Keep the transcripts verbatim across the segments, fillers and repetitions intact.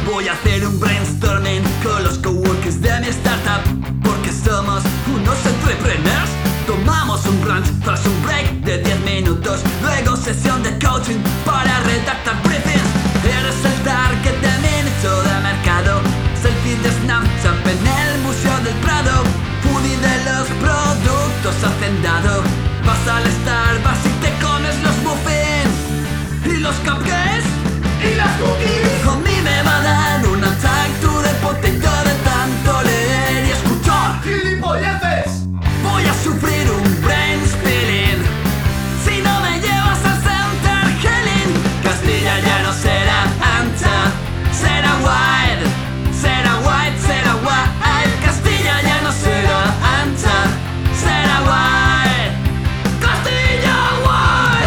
Voy a hacer un brainstorming con los coworkers de mi startup, porque somos unos entrepreneurs. Tomamos un brunch tras un break de diez minutos, luego sesión de coaching para redactar briefings. Eres el target de mi nicho de mercado, selfie de Snapchat en el Museo del Prado, foodie de los productos hacendado. Vas al Starbucks y te comes los muffins y los cupcakes y las cookies. A mí me va a dar un attack to the potato de tanto leer y escuchar gilipolleces. Voy a sufrir un brain spilling si no me llevas al Center Healing. Castilla ya no será ancha, será wide, será wide, será wide. Castilla ya no será ancha, será wide. Castilla wide.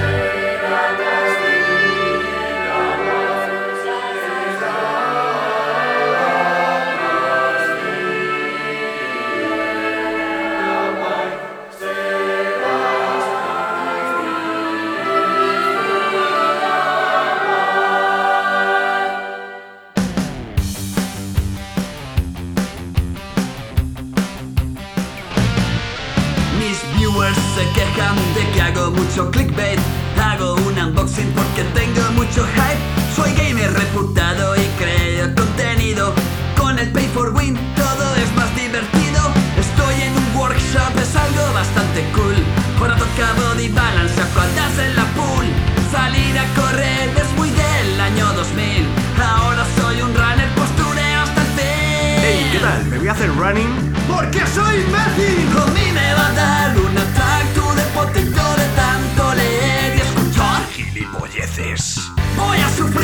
Mis viewers se quejan de que hago mucho clickbait. Hago un unboxing porque tengo mucho hype. Soy gamer reputado y creo contenido. Con el pay for win todo es más divertido. Estoy en un workshop, es algo bastante cool. Ahora toca body balance, acuadas en la pool. Salir a correr es muy del año dos mil. Ahora soy un runner, postureo hasta el fin. Hey, ¿qué tal? ¿Me voy a hacer running? ¡Porque soy imbécil! A mí me va a dar un attack to the potato de tanto leer y escuchar Gilipolleces. Voy a sufrir